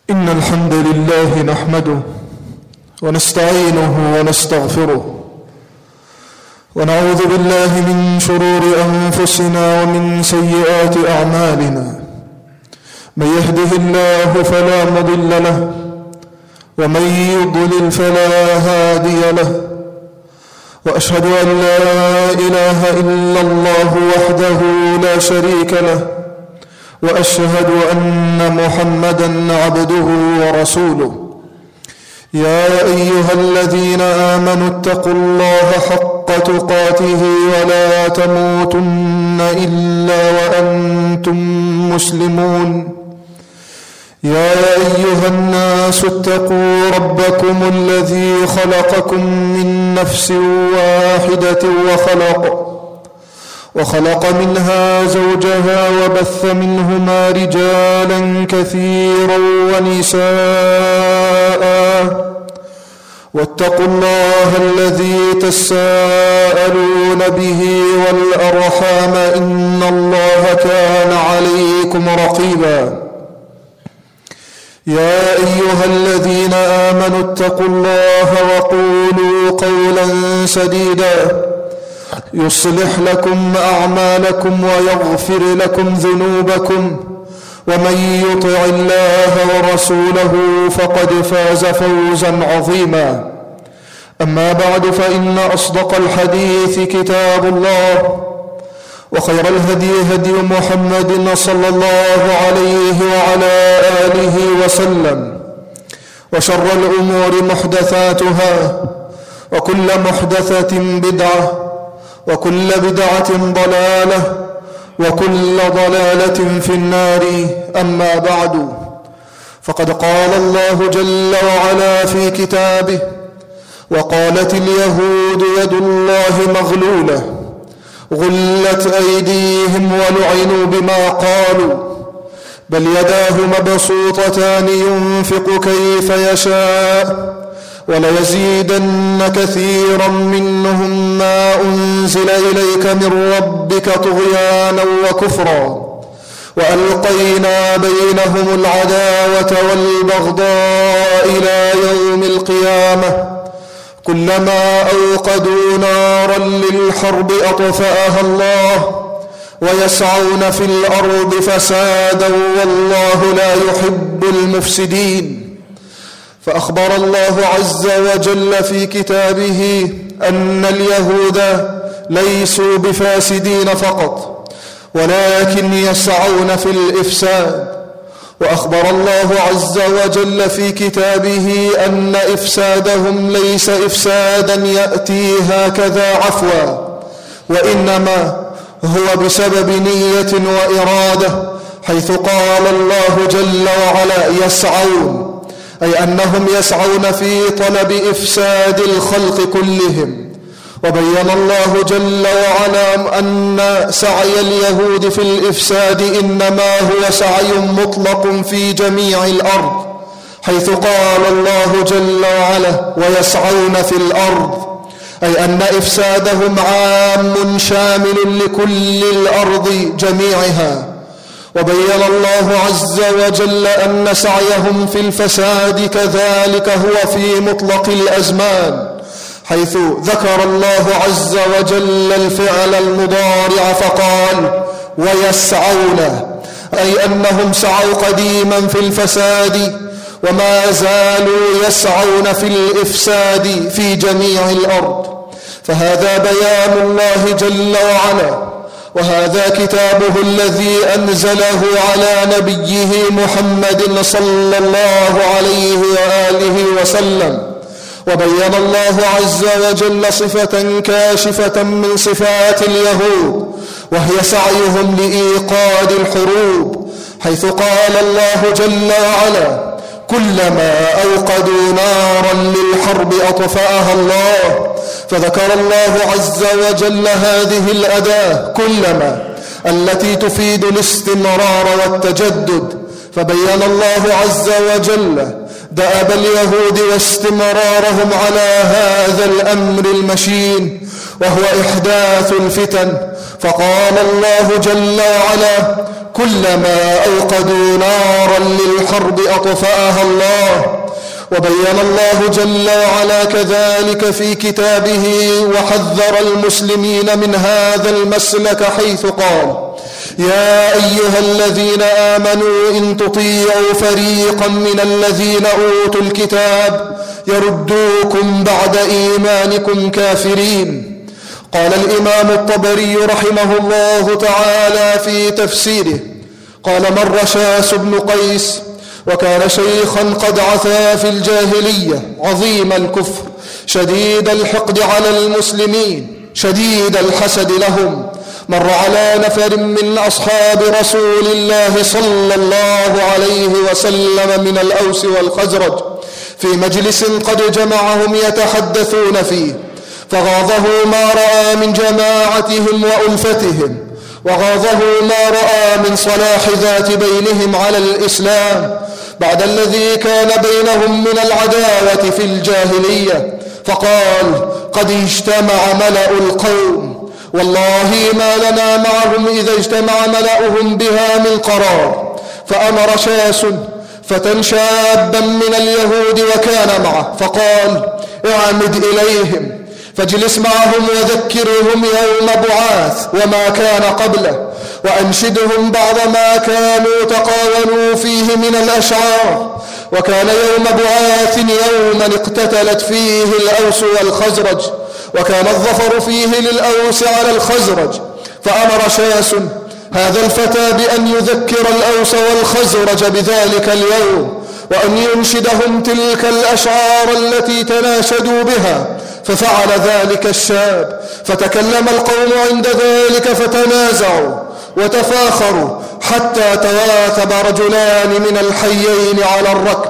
إن الحمد لله نحمده ونستعينه ونستغفره ونعوذ بالله من شرور أنفسنا ومن سيئات أعمالنا. من يهده الله فلا مضل له ومن يضلل فلا هادي له، وأشهد أن لا إله إلا الله وحده لا شريك له، وأشهد أن محمدًا عبده ورسوله. يا أيها الذين آمنوا اتقوا الله حق تقاته ولا تموتن إلا وأنتم مسلمون. يا أيها الناس اتقوا ربكم الذي خلقكم من نفس واحدة وخلق منها زوجها وبث منهما رجالا كثيرا ونساء، واتقوا الله الذي تساءلون به والأرحام إن الله كان عليكم رقيبا. يا أيها الذين آمنوا اتقوا الله وقولوا قولا سديدا يصلح لكم أعمالكم ويغفر لكم ذنوبكم، ومن يطع الله ورسوله فقد فاز فوزا عظيما. أما بعد، فإن أصدق الحديث كتاب الله، وخير الهدي هدي محمد صلى الله عليه وعلى آله وسلم، وشر الأمور محدثاتها، وكل محدثة بدعة، وكل بدعة ضلالة، وكل ضلالة في النار. أما بعد، فقد قال الله جل وعلا في كتابه: وقالت اليهود يد الله مغلولة غلت أيديهم ولعنوا بما قالوا بل يداه مبسوطتان ينفق كيف يشاء وليزيدن كثيرا منهم ما أنزل إليك من ربك طغيانا وكفرا وألقينا بينهم العداوة والبغضاء إلى يوم القيامة كلما أوقدوا نارا للحرب أطفأها الله ويسعون في الأرض فسادا والله لا يحب المفسدين. فأخبر الله عز وجل في كتابه أن اليهود ليسوا بفاسدين فقط، ولكن يسعون في الإفساد. وأخبر الله عز وجل في كتابه أن إفسادهم ليس إفسادا يأتي هكذا عفوا، وإنما هو بسبب نية وإرادة، حيث قال الله جل وعلا يسعون، أي أنهم يسعون في طلب إفساد الخلق كلهم. وبين الله جل وعلا أن سعي اليهود في الإفساد إنما هو سعي مطلق في جميع الأرض، حيث قال الله جل وعلا ويسعون في الأرض، أي أن إفسادهم عام شامل لكل الأرض جميعها. وبين الله عز وجل أن سعيهم في الفساد كذلك هو في مطلق الأزمان، حيث ذكر الله عز وجل الفعل المضارع فقال ويسعون، أي أنهم سعوا قديما في الفساد وما زالوا يسعون في الإفساد في جميع الأرض. فهذا بيان الله جل وعلا، وهذا كتابه الذي أنزله على نبيه محمد صلى الله عليه وآله وسلم. وبين الله عز وجل صفة كاشفة من صفات اليهود، وهي سعيهم لإيقاد الحروب، حيث قال الله جل وعلا كلما أوقدوا نارا للحرب أطفأها الله. فذكر الله عز وجل هذه الأداة كلما التي تفيد الاستمرار والتجدد. فبين الله عز وجل دأب اليهود واستمرارهم على هذا الأمر المشين وهو إحداث الفتن. فقال الله جل وعلا: كلما أوقدوا نارا للحرب أطفأها الله. وبين الله جل وعلا كذلك في كتابه وحذر المسلمين من هذا المسلك حيث قال: يا أيها الذين آمنوا إن تطيعوا فريقا من الذين أوتوا الكتاب يردوكم بعد إيمانكم كافرين. قال الإمام الطبري رحمه الله تعالى في تفسيره: قال: مر شاس بن قيس، وكان شيخا قد عثا في الجاهلية، عظيم الكفر، شديد الحقد على المسلمين، شديد الحسد لهم. مر على نفر من أصحاب رسول الله صلى الله عليه وسلم من الأوس والخزرج في مجلس قد جمعهم يتحدثون فيه، فغاضه ما رأى من جماعتهم وألفتهم، وغاضه ما رأى من صلاح ذات بينهم على الإسلام بعد الذي كان بينهم من العداوة في الجاهلية، فقال: قد اجتمع ملأ القوم، والله ما لنا معهم إذا اجتمع ملأهم بها من قرار. فأمر شاس فتى شابا من اليهود وكان معه، فقال: اعمد إليهم فاجلس معهم وذكرهم يوم بعاث وما كان قبله، وأنشدهم بعض ما كانوا تقاولوا فيه من الأشعار. وكان يوم بعاث يوما اقتتلت فيه الأوس والخزرج، وكان الظفر فيه للأوس على الخزرج. فأمر شاس هذا الفتى بأن يذكر الأوس والخزرج بذلك اليوم، وأن ينشدهم تلك الأشعار التي تناشدوا بها. ففعل ذلك الشاب، فتكلم القوم عند ذلك فتنازعوا وتفاخروا حتى تواثب رجلان من الحيين على الركب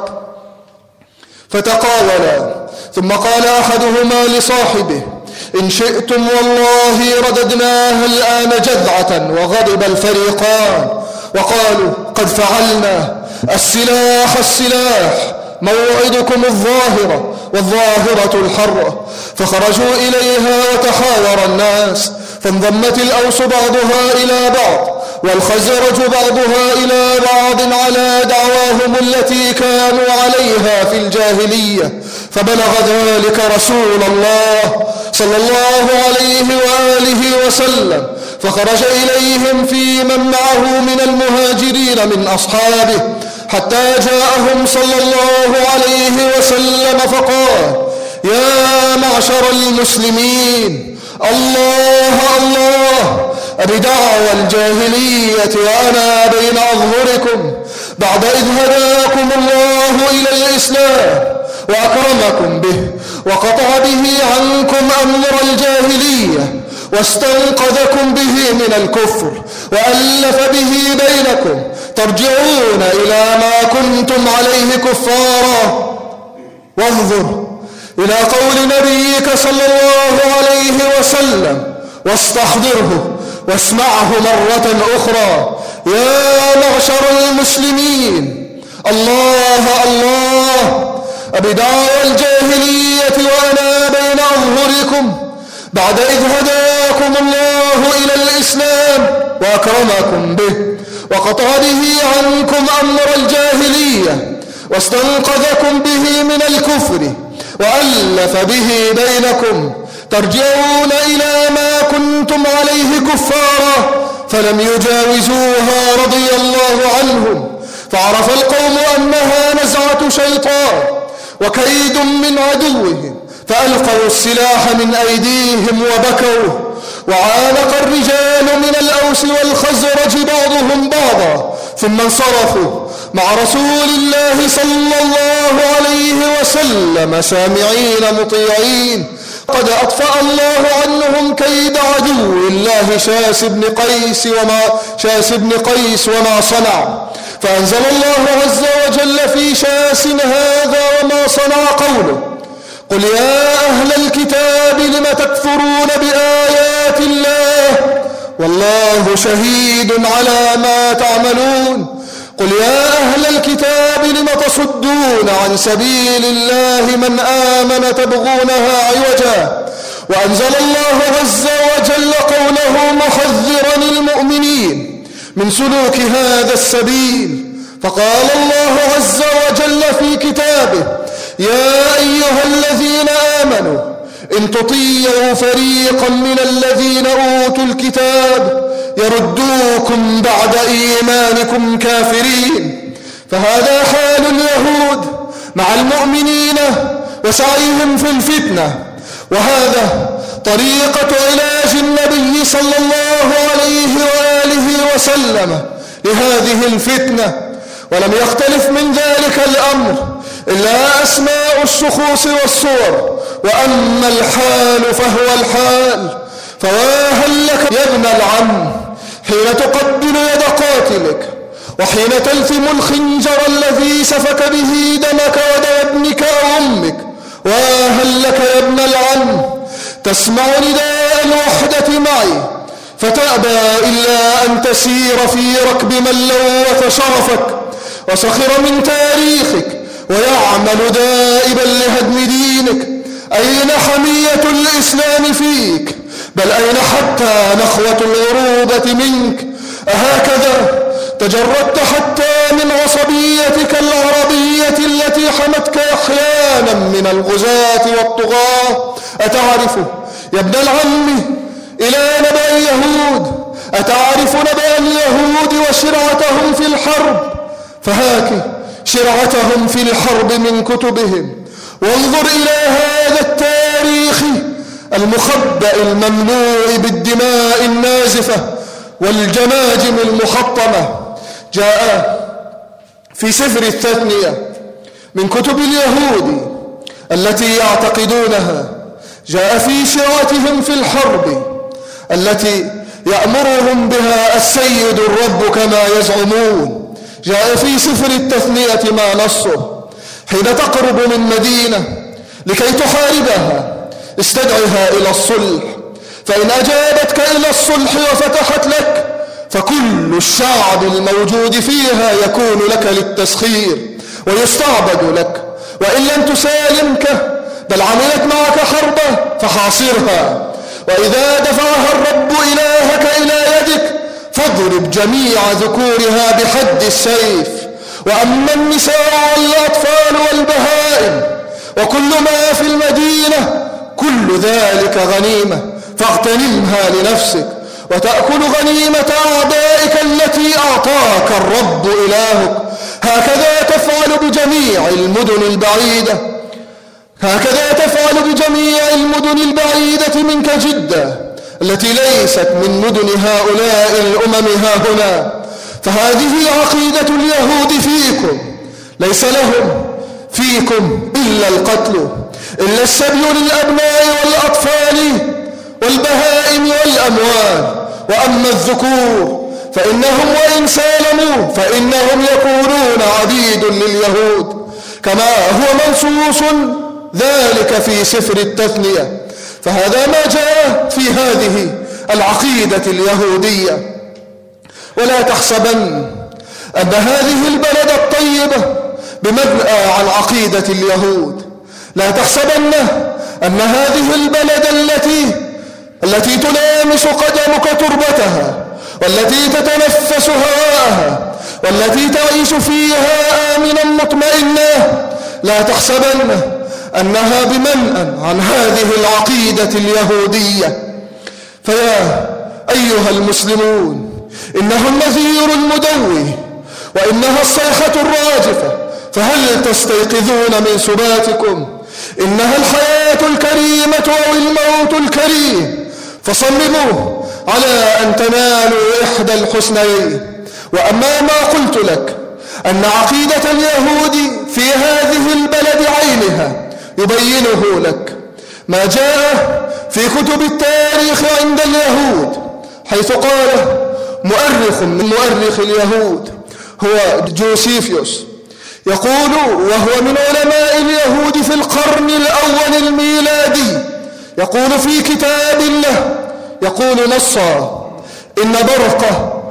فتقاولا، ثم قال أحدهما لصاحبه: إن شئتم والله رددناها الآن جذعة. وغضب الفريقان وقالوا: قد فعلنا، السلاح السلاح، موعدكم الظاهرة والظاهرة الحرة. فخرجوا إليها وتحاور الناس، فانضمت الأوس بعضها إلى بعض والخزرج بعضها إلى بعض على دعواهم التي كانوا عليها في الجاهلية. فبلغ ذلك رسول الله صلى الله عليه وآله وسلم، فخرج إليهم في من معه من المهاجرين من أصحابه حتى جاءهم صلى الله عليه وسلم فقال: يا معشر المسلمين، الله الله، أبدعوى الجاهلية وأنا بين أظهركم بعد إذ هداكم الله إلى الإسلام وأكرمكم به وقطع به عنكم أمر الجاهلية واستنقذكم به من الكفر وألف به بينكم، ترجعون إلى ما كنتم عليه كفارا. وانظر إلى قول نبيك صلى الله عليه وسلم، واستحضره واسمعه مرة أخرى: يا معشر المسلمين، الله الله، أبدعوى الجاهلية وأنا بين أظهركم بعد إذ هداكم الله إلى الإسلام وأكرمكم به وقطع به عنكم أمر الجاهلية واستنقذكم به من الكفر وألف به بينكم، ترجعون إلى ما كنتم عليه كفارا. فلم يجاوزوها رضي الله عنهم، فعرف القوم أنها نزعة شيطان وكيد من عدوهم، فألقوا السلاح من أيديهم وبكوا. وعانق الرجال من الأوس والخزرج بعضهم بعضا، ثم انصرفوا مع رسول الله صلى الله عليه وسلم سامعين مطيعين. قد أطفأ الله عنهم كيد عدو الله شاس بن قيس وما صنع. فأنزل الله عز وجل في شاس هذا وما صنع قوله: قل يا أهل الكتاب لم تكفرون بآيات الله والله شهيد على ما تعملون. قل يا أهل الكتاب لم تصدون عن سبيل الله من آمن تبغونها عوجا وأنزل الله عز وجل قوله محذرا المؤمنين من سلوك هذا السبيل، فقال الله عز وجل في كتابه: يا أيها الذين آمنوا إن تطيعوا فريقا من الذين أوتوا الكتاب يردوكم بعد إيمانكم كافرين. فهذا حال اليهود مع المؤمنين وسعيهم في الفتنة، وهذا طريقة علاج النبي صلى الله عليه وآله وسلم لهذه الفتنة. ولم يختلف من ذلك الأمر إلا أسماء الشخوص والصور، وأما الحال فهو الحال. فواهل لك يا ابن العم حين تقبل يد قاتلك، وحين تلثم الخنجر الذي سفك به دمك ودم ابنك أو أمك. واهل لك يا ابن العم تسمع نداء الوحدة معي فتأبى إلا أن تسير في ركب من لوث شرفك وسخر من تاريخك ويعمل دائبا لهدم دينك. أين حمية الإسلام فيك؟ بل أين حتى نخوة العروبة منك؟ أهكذا تجردت حتى من عصبيتك العربية التي حمتك أحيانا من الغزاة والطغاة؟ أتعرف يا ابن العم إلى نبأ اليهود؟ أتعرف نبأ اليهود وشرعتهم في الحرب؟ فهاك شرعتهم في الحرب من كتبهم، وانظر إلى هذا التاريخ المخبأ المملوء بالدماء النازفة والجماجم المحطمة. جاء في سفر التثنية من كتب اليهود التي يعتقدونها، جاء في شرعتهم في الحرب التي يأمرهم بها السيد الرب كما يزعمون. جاء في سفر التثنية ما نصه: حين تقرب من مدينة لكي تحاربها استدعها إلى الصلح، فإن أجابتك إلى الصلح وفتحت لك فكل الشعب الموجود فيها يكون لك للتسخير ويستعبد لك، وإن لم تسالمك بل عملت معك حربة فحاصرها، وإذا دفعها الرب إلهك إلى يدك فاضرب جميع ذكورها بحد السيف، وأما النساء والأطفال والبهائم وكل ما في المدينة كل ذلك غنيمة فاغتنمها لنفسك وتأكل غنيمة أعدائك التي أعطاك الرب إلهك. هكذا تفعل بجميع المدن البعيدة، هكذا تفعل بجميع المدن البعيدة منك جدة التي ليست من مدن هؤلاء الأمم هاهنا. فهذه عقيدة اليهود فيكم، ليس لهم فيكم إلا القتل، إلا السبي للأبناء والأطفال والبهائم والأموال. وأما الذكور فإنهم وإن سالموا فإنهم يكونون عبيد لليهود، كما هو منصوص ذلك في سفر التثنية. فهذا ما جاء في هذه العقيدة اليهودية. ولا تحسبن أن هذه البلد الطيبة بمبنى عن عقيدة اليهود، لا تحسبن أن هذه البلد التي تلامس قدمك تربتها والتي تتنفس هواءها والتي تعيش فيها آمنا مطمئنا، لا تحسبن أنها بمنأ عن هذه العقيدة اليهودية. فيا أيها المسلمون، إنه النذير المدوي وإنها الصيحة الراجفة، فهل تستيقظون من سباتكم؟ إنها الحياة الكريمة أو الموت الكريم، فصمموا على أن تنالوا إحدى الحسنيين. وأما ما قلت لك أن عقيدة اليهود في هذه البلد عينها يبينه لك ما جاء في كتب التاريخ عند اليهود، حيث قال مؤرخ من مؤرخ اليهود هو جوسيفيوس، يقول وهو من علماء اليهود في القرن الأول الميلادي، يقول في كتاب له، يقول نصا: إن برقة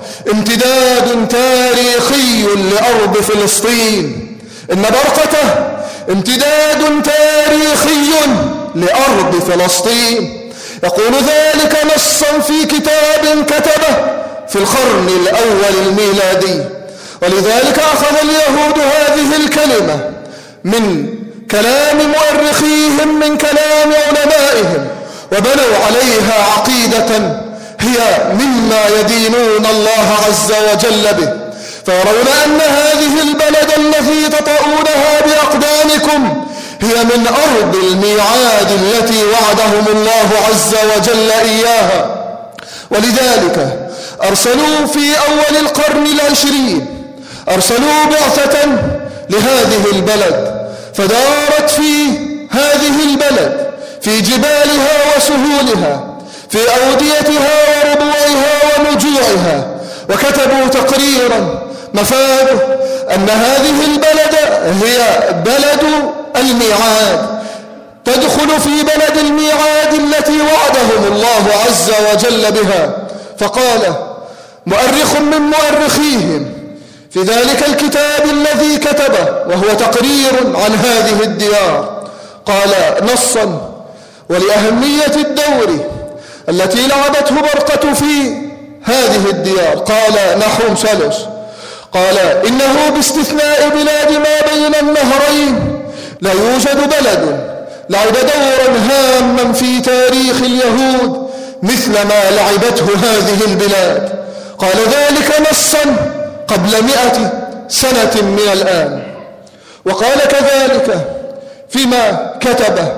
امتداد تاريخي لأرض فلسطين. إن برقته امتداد تاريخي لأرض فلسطين. يقول ذلك نصا في كتاب كتبه في القرن الأول الميلادي. ولذلك أخذ اليهود هذه الكلمة من كلام مؤرخيهم، من كلام علمائهم، وبنوا عليها عقيدة هي مما يدينون الله عز وجل به. فيرون أن هذه البلد التي تطؤونها بأقدامكم هي من أرض الميعاد التي وعدهم الله عز وجل إياها. ولذلك أرسلوا في أول القرن العشرين أرسلوا بعثة لهذه البلد، فدارت في هذه البلد في جبالها وسهولها، في أوديتها وربوعها ونجوعها، وكتبوا تقريرا مفاده أن هذه البلد هي بلد الميعاد، تدخل في بلد الميعاد التي وعدهم الله عز وجل بها. فقال مؤرخ من مؤرخيهم في ذلك الكتاب الذي كتبه وهو تقرير عن هذه الديار، قال نصا: ولأهمية الدور التي لعبته برقة في هذه الديار، قال نحو ثلث، قال إنه باستثناء بلاد ما بين النهرين لا يوجد بلد لعب دورا هاما في تاريخ اليهود مثل ما لعبته هذه البلاد. قال ذلك نصا قبل 100 سنة من الآن. وقال كذلك فيما كتبه،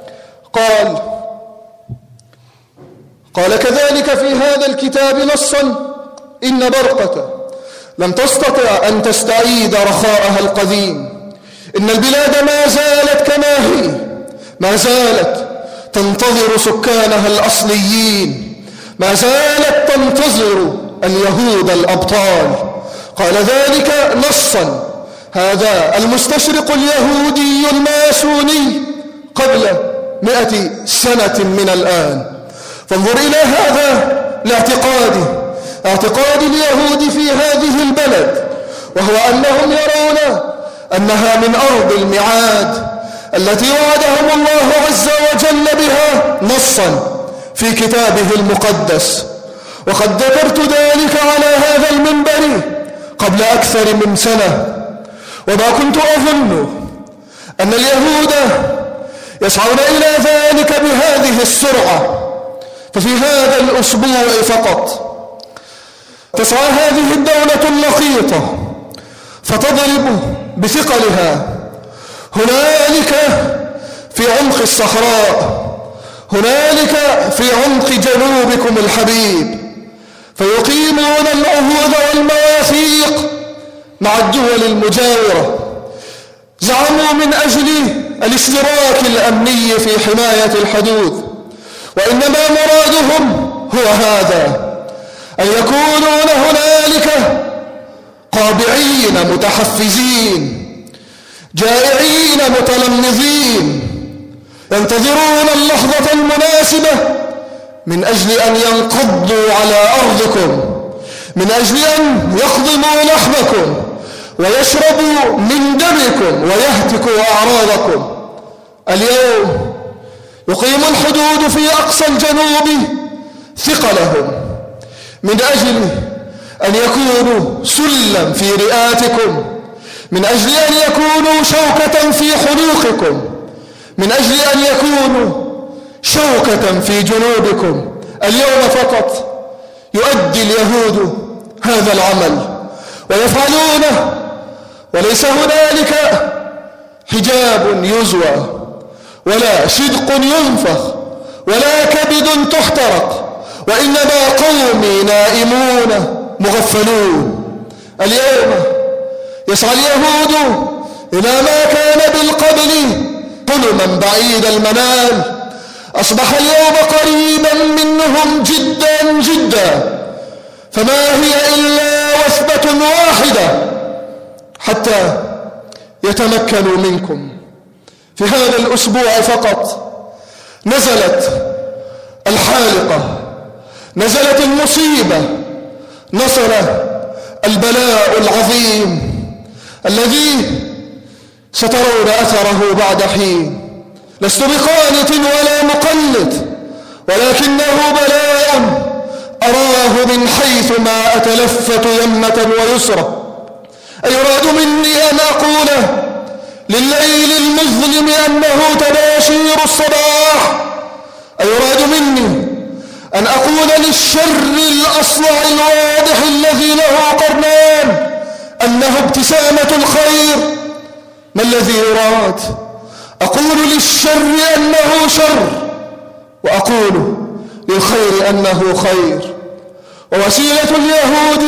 قال كذلك في هذا الكتاب نصا: إن برقة لم تستطع أن تستعيد رخاءها القديم. إن البلاد ما زالت كما هي، ما زالت تنتظر سكانها الأصليين، ما زالت تنتظر اليهود الأبطال. قال ذلك نصا هذا المستشرق اليهودي الماسوني قبل 100 سنة من الآن. فانظر إلى هذا اعتقاد اليهود في هذه البلد، وهو أنهم يرون أنها من أرض الميعاد التي وعدهم الله عز وجل بها نصا في كتابه المقدس. وقد ذكرت ذلك على هذا المنبر قبل أكثر من سنة، وما كنت أظن أن اليهود يسعون إلى ذلك بهذه السرعة. ففي هذا الأسبوع فقط تسعى هذه الدولة اللقيطة فتضرب بثقلها هنالك في عمق الصحراء، هنالك في عمق جنوبكم الحبيب، فيقيمون العهود والمواثيق مع الدول المجاورة. زعموا من أجل الاشتراك الأمني في حماية الحدود، وإنما مرادهم هو هذا: أن يكونون هنالك قابعين متحفزين جائعين متلمذين، ينتظرون اللحظة المناسبة من أجل أن ينقضوا على أرضكم، من أجل أن يخضموا لحمكم ويشربوا من دمكم ويهتكوا أعراضكم. اليوم يقيم الحدود في أقصى الجنوب ثقلهم من أجل أن يكونوا سلم في رئاتكم، من أجل أن يكونوا شوكة في حلوقكم، من أجل أن يكونوا شوكة في جنوبكم. اليوم فقط يؤدي اليهود هذا العمل ويفعلونه، وليس هنالك حجاب يزوى ولا شدق ينفخ ولا كبد تحترق، وإنما قومي نائمون مغفلون. اليوم يسعى اليهود إلى ما كان بالقبل حلما بعيد المنال، أصبح اليوم قريبا منهم جدا جدا، فما هي إلا وثبة واحدة حتى يتمكنوا منكم. في هذا الأسبوع فقط نزلت الحالقة، نزلت المصيبة، نصل البلاء العظيم الذي سترون أثره بعد حين. لست بقانت ولا مقلت، ولكنه بلاء أراه من حيث ما أتلفت يمة ويسرى. أيراد مني أن أقول لليل المظلم أنه تباشير الصباح؟ أيراد مني أن أقول للشر الأصلع الواضح الذي له قرنان أنه ابتسامة الخير؟ ما الذي يراد؟ أقول للشر أنه شر، وأقول للخير أنه خير. ووسيلة اليهود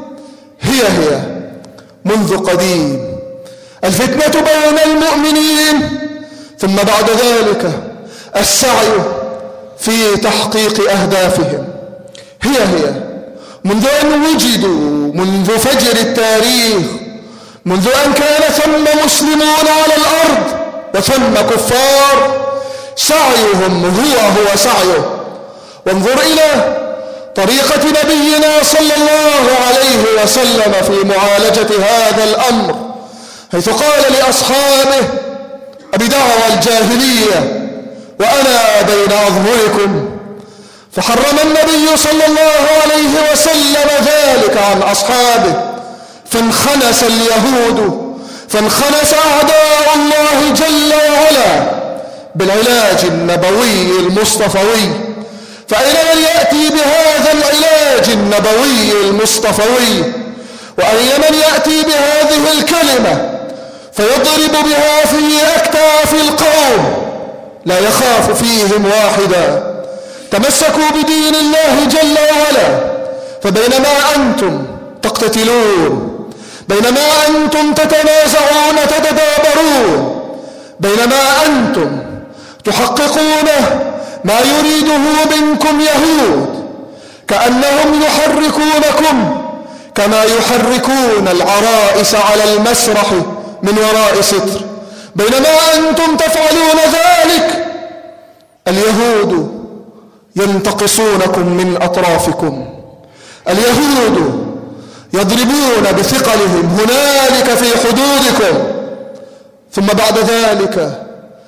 هي منذ قديم الفتنة بين المؤمنين، ثم بعد ذلك السعي في تحقيق أهدافهم. هي منذ أن وجدوا، منذ فجر التاريخ، منذ أن كان ثم مسلمون على الأرض وثم كفار، سعيهم هو سعيه. وانظر إلى طريقة نبينا صلى الله عليه وسلم في معالجة هذا الأمر، حيث قال لأصحابه: أبدعوى الجاهلية وأنا بين أظهركم. فحرم النبي صلى الله عليه وسلم ذلك عن أصحابه، فانخنس اليهود، فانخنس أعداء الله جل وعلا بالعلاج النبوي المصطفوي. فأين من يأتي بهذا العلاج النبوي المصطفوي؟ وأين من يأتي بهذه الكلمة فيضرب بها في أكتاف القوم لا يخاف فيهم واحدا؟ تمسكوا بدين الله جل وعلا، فبينما أنتم تقتتلون، بينما أنتم تتنازعون تتدابرون، بينما أنتم تحققون ما يريده منكم يهود، كأنهم يحركونكم كما يحركون العرائس على المسرح من وراء ستر، بينما أنتم تفعلون ذلك اليهود ينتقصونكم من أطرافكم. اليهود يضربون بثقلهم هنالك في حدودكم، ثم بعد ذلك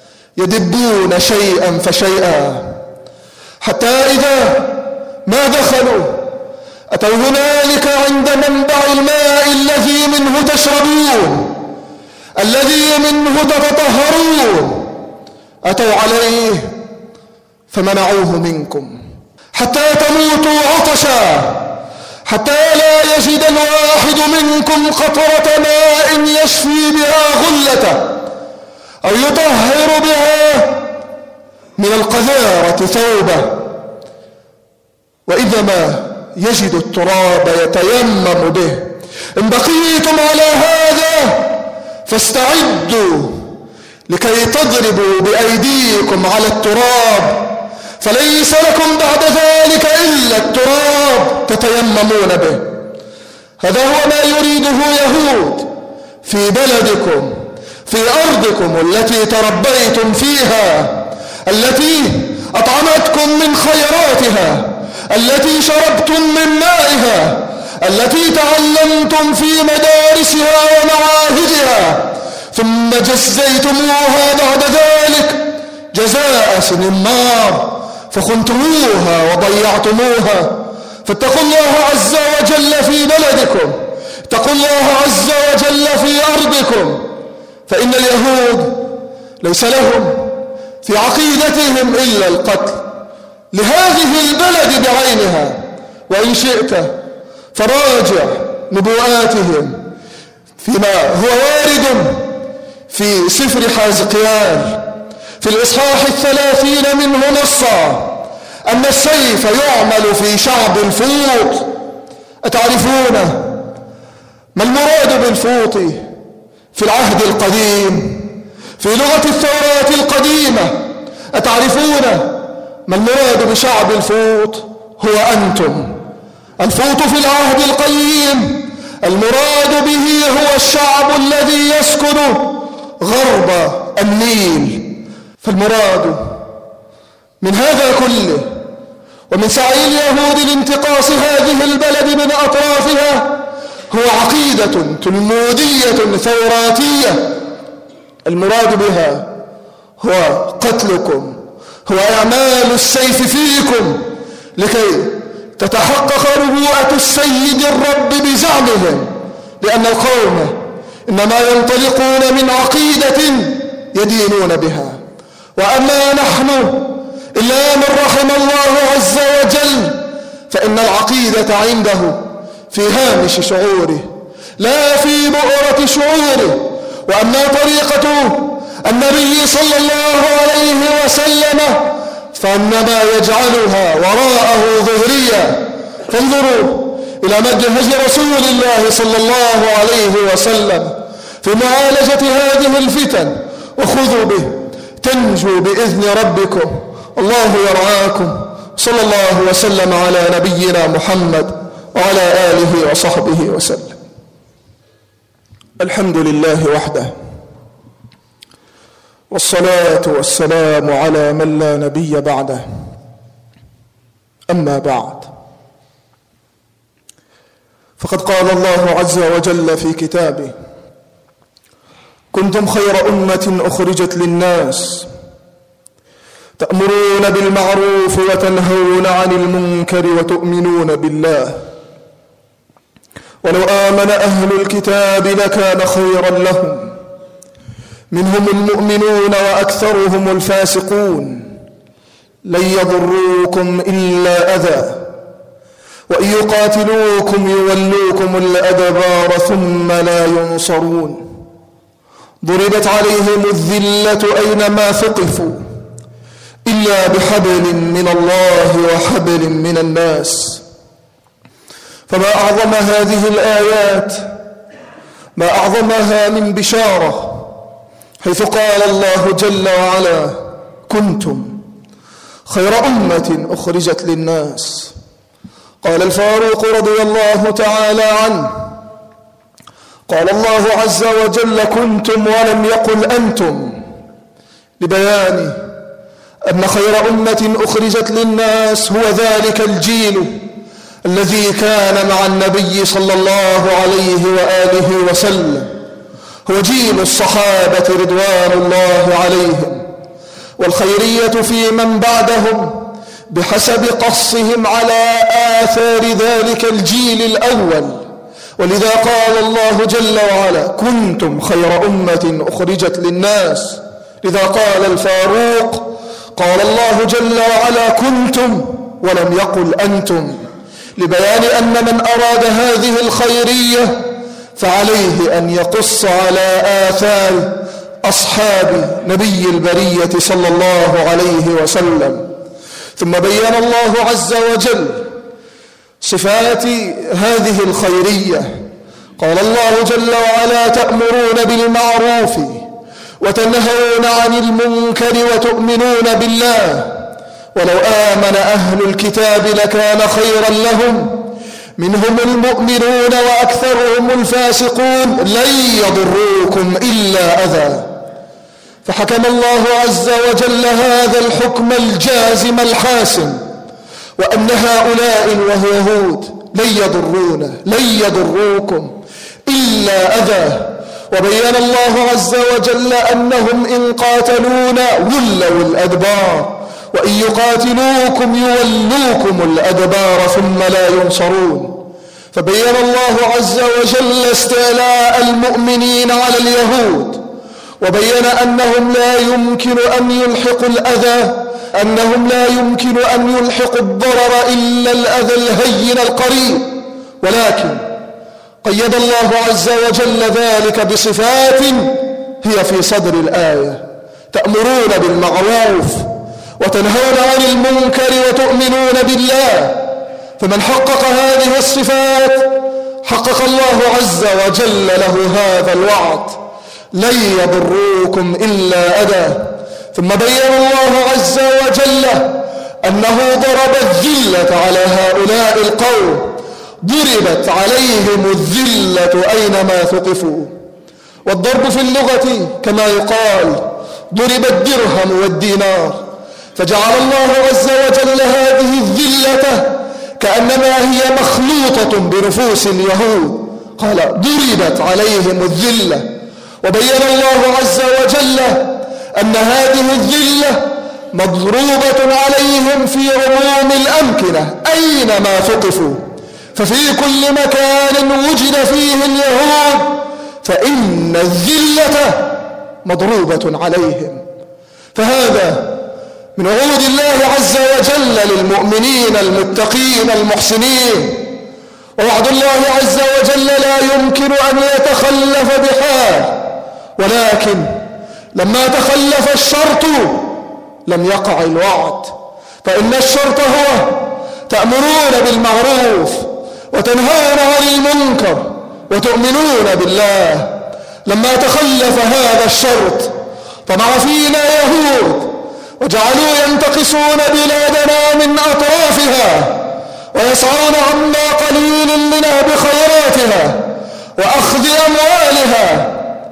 يدبون شيئا فشيئا، حتى إذا ما دخلوا أتوا هنالك عند منبع الماء الذي منه تشربون، الذي منه تتطهرون، أتوا عليه فمنعوه منكم حتى تموتوا عطشا، حتى لا يجد الواحد منكم قطرة ماء يشفي بها غلته أو يطهر بها من القذارة ثوبه، وإذا ما يجد التراب يتيمم به. إن بقيتم على هذا فاستعدوا لكي تضربوا بأيديكم على التراب، فليس لكم بعد ذلك إلا التراب تتيممون به. هذا هو ما يريده يهود في بلدكم، في أرضكم التي تربيتم فيها، التي أطعمتكم من خيراتها، التي شربتم من مائها، التي تعلمتم في مدارسها ومعاهدها، ثم جزيتموها بعد ذلك جزاء سنمار فخنتموها وضيعتموها. فاتقوا الله عز وجل في بلدكم، اتقوا الله عز وجل في أرضكم، فإن اليهود ليس لهم في عقيدتهم إلا القتل لهذه البلد بعينها. وإن شئت فراجع نبوءاتهم فيما هو وارد في سفر حزقيال في الإصحاح 30 منه نصا أن السيف يعمل في شعب الفوط. أتعرفون ما المراد بالفوط في العهد القديم في لغة التوراة القديمة؟ أتعرفون ما المراد بشعب الفوط؟ هو أنتم. الفوط في العهد القديم المراد به هو الشعب الذي يسكن غرب النيل. فالمراد من هذا كله ومن سعي اليهود لانتقاص هذه البلد من أطرافها هو عقيدة تلمودية ثوراتية المراد بها هو قتلكم، هو إعمال السيف فيكم لكي تتحقق ربوءة السيد الرب بزعمهم، لأن القوم إنما ينطلقون من عقيدة يدينون بها، وأما نحن إلا من رحم الله عز وجل فإن العقيدة عنده في هامش شعوره لا في بؤرة شعوره. وأما طريقة النبي صلى الله عليه وسلم فإنما يجعلها وراءه ظهريا. فانظروا إلى منهج رسول الله صلى الله عليه وسلم في معالجة هذه الفتن، وخذوا به تنجوا بإذن ربكم. الله يرعاكم. صلى الله وسلم على نبينا محمد وعلى آله وصحبه وسلم. الحمد لله وحده، والصلاة والسلام على من لا نبي بعده. أما بعد، فقد قال الله عز وجل في كتابه: كنتم خير أمة أخرجت للناس تأمرون بالمعروف وتنهون عن المنكر وتؤمنون بالله ولو آمن أهل الكتاب لكان خيرا لهم منهم المؤمنون وأكثرهم الفاسقون لن يضروكم إلا أذى وإن يقاتلوكم يولوكم الأدبار ثم لا ينصرون ضربت عليهم الذلة أينما ثقفوا إلا بحبل من الله وحبل من الناس. فما أعظم هذه الآيات، ما أعظمها من بشارة، حيث قال الله جل وعلا: كنتم خير أمة أخرجت للناس. قال الفاروق رضي الله تعالى عنه: قال الله عز وجل: كنتم ولم يقل أنتم، لبيان أن خير أمة أخرجت للناس هو ذلك الجيل الذي كان مع النبي صلى الله عليه وآله وسلم، هو جيل الصحابة رضوان الله عليهم، والخيرية في من بعدهم بحسب قصهم على آثار ذلك الجيل الأول. ولذا قال الله جل وعلا: كنتم خير أمة أخرجت للناس. لذا قال الفاروق: قال الله جل وعلا: كنتم ولم يقل أنتم، لبيان أن من أراد هذه الخيرية فعليه أن يقص على آثار أصحاب نبي البرية صلى الله عليه وسلم. ثم بين الله عز وجل صفات هذه الخيرية. قال الله جل وعلا: تأمرون بالمعروف وتنهون عن المنكر وتؤمنون بالله ولو آمن أهل الكتاب لكان خيرا لهم منهم المؤمنون وأكثرهم الفاسقون لن يضروكم إلا أذى. فحكم الله عز وجل هذا الحكم الجازم الحاسم، وأن هؤلاء اليهود لن يضروكم إلا أذى. وبين الله عز وجل أنهم إن قاتلونا ولوا الأدبار وإن يقاتلوكم يولوكم الأدبار ثم لا ينصرون. فبين الله عز وجل استعلاء المؤمنين على اليهود، وبين أنهم لا يمكن أن يلحقوا الأذى، أنهم لا يمكن أن يلحقوا الضرر إلا الأذى الهين القريب. ولكن قيد الله عز وجل ذلك بصفات هي في صدر الآية: تأمرون بالمعروف وتنهون عن المنكر وتؤمنون بالله. فمن حقق هذه الصفات حقق الله عز وجل له هذا الوعد: لن يضروكم إلا أذى. ثم بين الله عز وجل أنه ضرب الذلة على هؤلاء القوم، ضربت عليهم الذلة أينما ثقفوا. والضرب في اللغة كما يقال ضرب الدرهم والدينار، فجعل الله عز وجل هذه الذلة كأنما هي مخلوطة بنفوس اليهود. قال ضربت عليهم الذلة، وبين الله عز وجل أن هذه الذلة مضروبة عليهم في عموم الأمكنة أينما ثقفوا، ففي كل مكان وجد فيه اليهود فإن الذلة مضروبة عليهم. فهذا من وعود الله عز وجل للمؤمنين المتقين المحسنين، ووعد الله عز وجل لا يمكن أن يتخلف بحال، ولكن لما تخلف الشرط لم يقع الوعد. فإن الشرط هو تأمرون بالمعروف وتنهون عن المنكر وتؤمنون بالله. لما تخلف هذا الشرط طمع فينا يهود وجعلوا ينتقصون بلادنا من أطرافها ويسعون عما قليل منها بخيراتها وأخذ أموالها،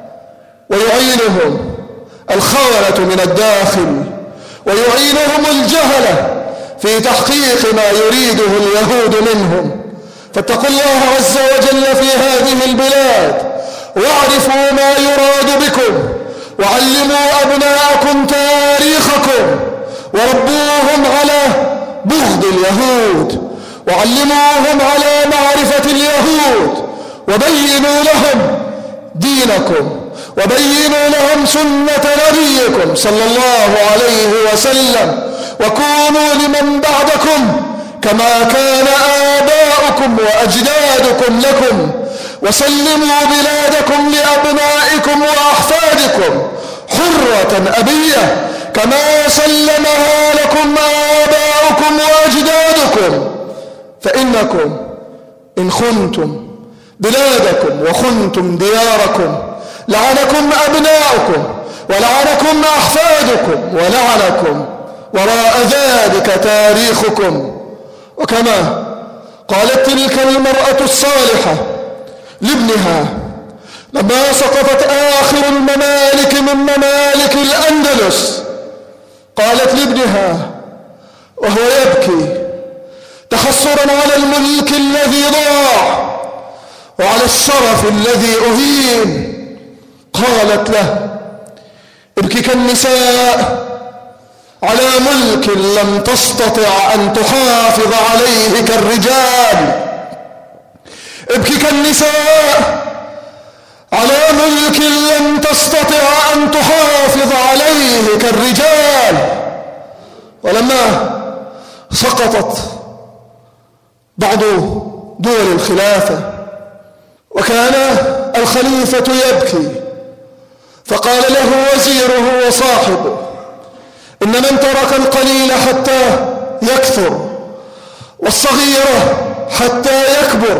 ويعينهم الخونة من الداخل ويعينهم الجهلة في تحقيق ما يريده اليهود منهم. فاتقوا الله عز وجل في هذه البلاد واعرفوا ما يراد بكم، وعلموا أبناءكم تاريخكم، وربوهم على بغض اليهود، وعلموهم على معرفة اليهود، وبينوا لهم دينكم، وبينوا لهم سنة نبيكم صلى الله عليه وسلم، وكونوا لمن بعدكم كما كان آباؤكم وأجدادكم لكم، وسلموا بلادكم لأبنائكم وأحفادكم حرة أبية كما سلمها لكم آباؤكم وأجدادكم. فإنكم إن خنتم بلادكم وخنتم دياركم لعنكم أبناؤكم ولعنكم أحفادكم ولعنكم وراء ذلك تاريخكم. وكما قالت تلك المرأة الصالحة لابنها لما سقطت آخر الممالك من ممالك الأندلس، قالت لابنها وهو يبكي تحسرا على الملك الذي ضاع وعلى الشرف الذي أهين، قالت له ابكي كالنساء على ملك لم تستطع أن تحافظ عليه كالرجال، ابكي كالنساء على ملك لم تستطع أن تحافظ عليه كالرجال. ولما سقطت بعض دول الخلافة وكان الخليفة يبكي، فقال له وزيره وصاحبه إن من ترك القليل حتى يكثر والصغير حتى يكبر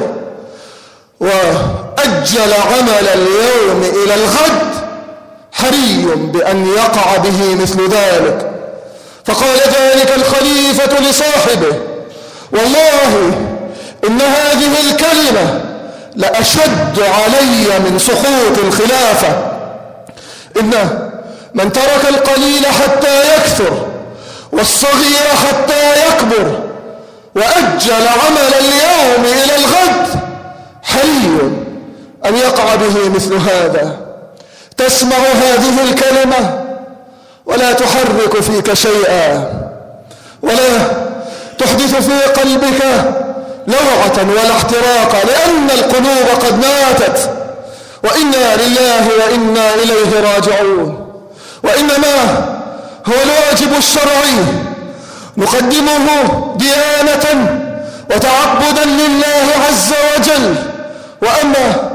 وأجل عمل اليوم إلى الغد حري بأن يقع به مثل ذلك. فقال ذلك الخليفة لصاحبه والله إن هذه الكلمة لأشد علي من سقوط الخلافة، إن من ترك القليل حتى يكثر والصغير حتى يكبر وأجل عمل اليوم إلى الغد حري أن يقع به مثل هذا. تسمع هذه الكلمة ولا تحرك فيك شيئا ولا تحدث في قلبك لوعة ولا احتراقا، لأن القلوب قد ماتت، وإنا لله وإنا إليه راجعون. وإنما هو الواجب الشرعي نقدمه ديانة وتعبدا لله عز وجل. وأما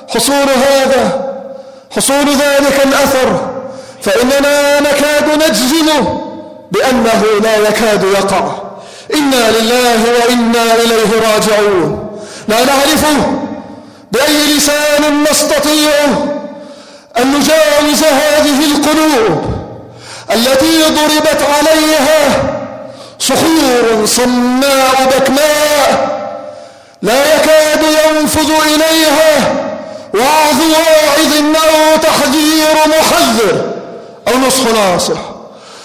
حصول ذلك الأثر فإننا نكاد نجزم بأنه لا يكاد يقع. إنا لله وإنا إليه راجعون. لا نعرف بأي لسان نستطيع أن نجاوز هذه القلوب التي ضربت عليها صخور صماء بكماء لا يكاد ينفذ إليها وعظ واعظ أو تحذير محذر أو نصح ناصح.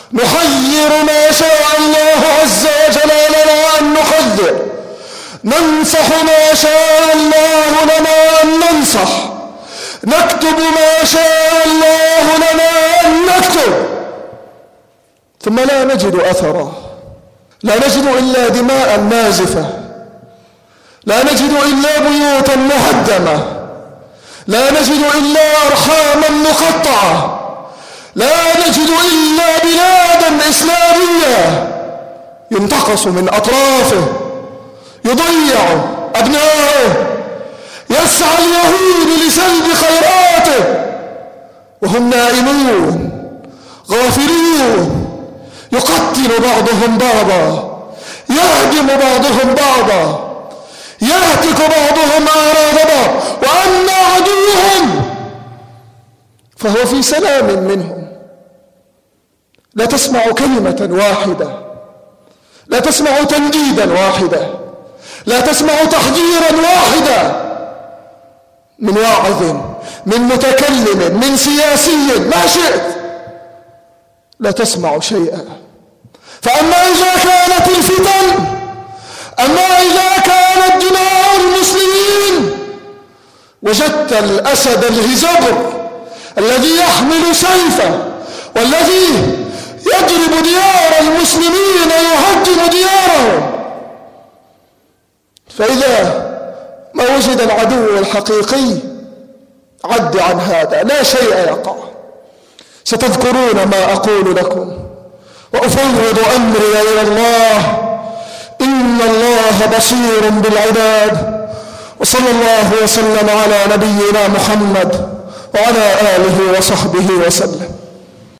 نحذر ما شاء الله عز وجل لنا أن نحذر، ننصح ما شاء الله لنا أن ننصح، نكتب ما شاء الله لنا أن نكتب، ثم لا نجد أثرا، لا نجد إلا دماء نازفة، لا نجد إلا بيوتا مهدمة، لا نجد إلا أرحاما مقطعة، لا نجد إلا بلادا إسلامية ينتقص من أطرافه، يضيع أبنائه، يسعى اليهود لسلب خيراته وهم نائمون غافلون، يقتل بعضهم بعضا، يهدم بعضهم بعضا، يهتك بعضهم أعراض بعض، وأما عدوهم فهو في سلام منهم. لا تسمع كلمة واحدة، لا تسمع تنديدا واحدا، لا تسمع تحذيرا واحدا من واعظ، من متكلم، من سياسي، ما شئت، لا تسمع شيئا. فأما إذا كانت الفتن، أما إذا كانت دماء المسلمين، وجدت الأسد الهزبر الذي يحمل سيفه والذي يضرب ديار المسلمين، يهدم ديارهم. فإذا ما وجد العدو الحقيقي عد عن هذا، لا شيء يقع. ستذكرون ما أقول لكم، وأفوض أمري إلى الله، إن الله بصير بالعباد. وصلى الله وسلم على نبينا محمد وعلى آله وصحبه وسلم.